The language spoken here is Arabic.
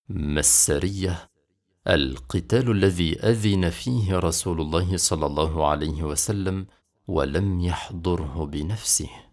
ما السرية؟ القتال الذي أذن فيه رسول الله صلى الله عليه وسلم ولم يحضره بنفسه.